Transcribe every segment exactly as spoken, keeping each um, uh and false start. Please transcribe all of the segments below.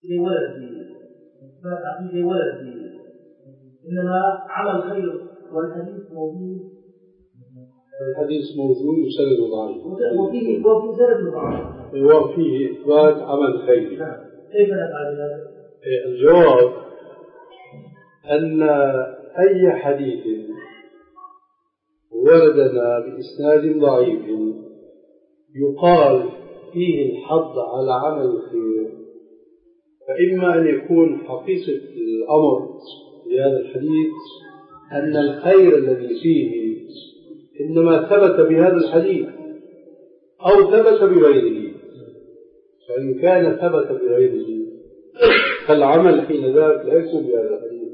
زي ولد زي ولد إنما عمل خير والحديث موجود. الحديث موجود وسند ضعيف. وفيه وفيه سند ضعيف. وفيه إثبات عمل خير. كيف نفعل هذا؟ الجواب أن أي حديث وردنا بإسناد ضعيف يقال فيه الحض على عمل الخير، فإما أن يكون حقيقة الأمر في هذا الحديث أن الخير الذي فيه إنما ثبت بهذا الحديث أو ثبت بغيره، فإن كان ثبت بغيره فالعمل حين ذاك لا يكون بهذا الحديث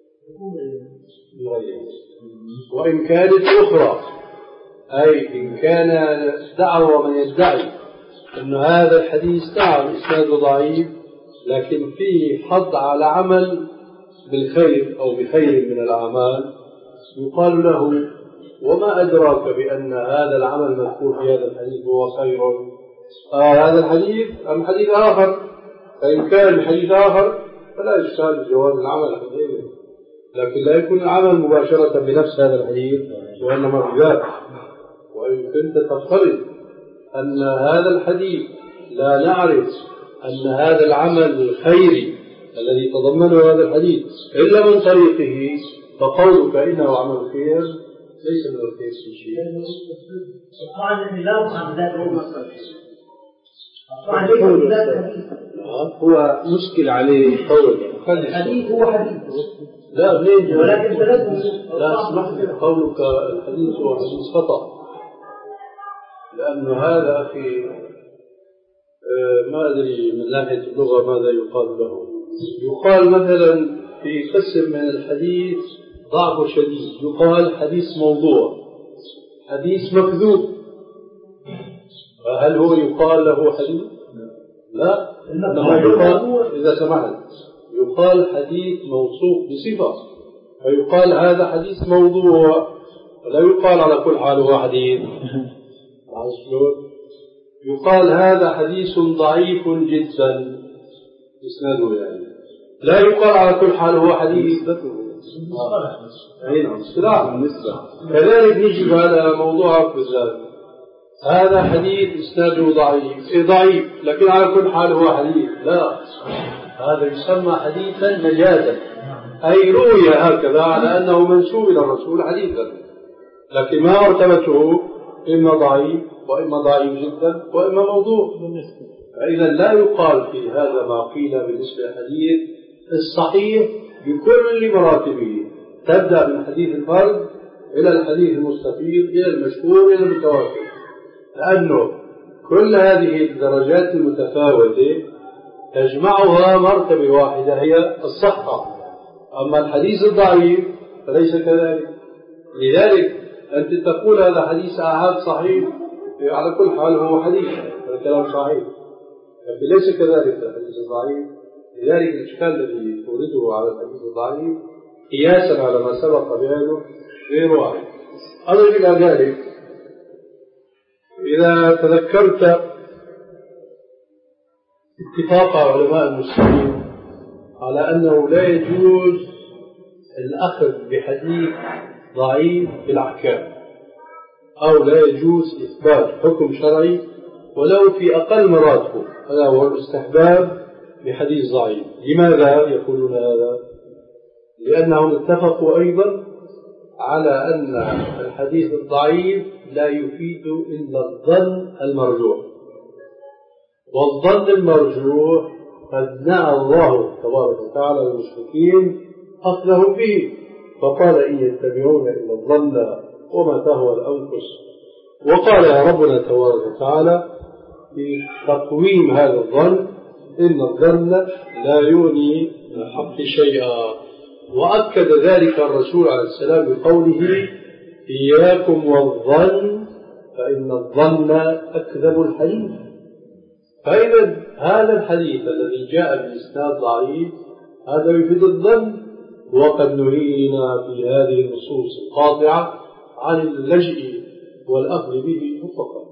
بغيره. وإن كانت أخرى، أي إن كان دعوى من يدعي أن هذا الحديث نعم إسناده ضعيف لكن فيه حض على عمل بالخير أو بخير من الأعمال، يقال له وما أدراك بأن هذا العمل مذكور في هذا الحديث هو خير؟ آه هذا الحديث أم حديث آخر؟ فإن كان حديث آخر فلا يشتغل جواز العمل حديث، لكن لا يكون العمل مباشرة بنفس هذا الحديث وإنما بذاك. وإن كنت تفترض أن هذا الحديث لا نعرف أن هذا العمل الخيري الذي تضمنه هذا الحديث إلا من طريقه، فقولك إنه عمل خير ليس من الخير في شيء. طبعا لا نفهم ذلك هو مشكل عليه قول الحديث هو حديث لا منين ولكن تلازم لا اسمح قولك الحديث هو حديث خطأ، لأن هذا في ما أدري من ناحية اللغة ماذا يقال له. يقال مثلا في قسم من الحديث ضعف شديد يقال حديث موضوع، حديث مكذوب، هل هو يقال له حديث؟ لا، إنما يقال إذا سمعت يقال حديث موصوف بصفة، فيقال هذا حديث موضوع، ولا يقال على كل حال هو حديث. يقال هذا حديث ضعيف جدا إسناده، يعني لا يقال على كل حال هو حديث. كذلك نجي على موضوعك بالذات، هذا حديث إسناده ضعيف إيه ضعيف لكن على كل حال هو حديث، لا، هذا يسمى حديثا مجازا، أي روي هكذا على أنه منسوب إلى الرسول حديثا، لكن ما مرتبته إما ضعيف وإما ضعيف جدا وإما موضوع. فإذا لا يقال في هذا ما قيل بالنسبة للحديث الصحيح بكل مراتبه، تبدأ من حديث الفرد إلى الحديث المستفيض إلى المشهور إلى المتواتر، لأنه كل هذه الدرجات المتفاوتة تجمعها مرتبة واحدة هي الصحة. أما الحديث الضعيف فليس كذلك، لذلك أنت تقول هذا حديث آحاد صحيح على كل حال هو حديث، الكلام صحيح، لكن ليس كذلك الحديث الضعيف. لذلك الإشكال الذي تورده على الحديث الضعيف قياسا على ما سبق بيانه غير واحد. أضف إلى ذلك إذا تذكرت اتفاق علماء المسلمين على أنه لا يجوز الأخذ بحديث ضعيف في الأحكام، أو لا يجوز إثبات حكم شرعي ولو في أقل مراتبه، هذا هو الاستحباب بحديث ضعيف. لماذا يقولون هذا؟ لأنهم اتفقوا أيضا على أن الحديث الضعيف لا يفيد إلا الظن المرجوح، والظن المرجوح قد نهى الله تبارك وتعالى المشركين أخذهم به، فقال إن يتبعون إلا الظن وما تهوى الأنفس. وقال يا ربنا تبارك وتعالى في تقويم هذا الظن إن الظن لا يغني من الحق شيئا، وأكد ذلك الرسول عليه السلام بقوله إياكم والظن فإن الظن أكذب الحديث. فإذا هذا الحديث الذي جاء بإسناد ضعيف هذا يفيد الظن، وقد نهينا في هذه النصوص القاطعة عن اللجئ والأخذ به مطلقا.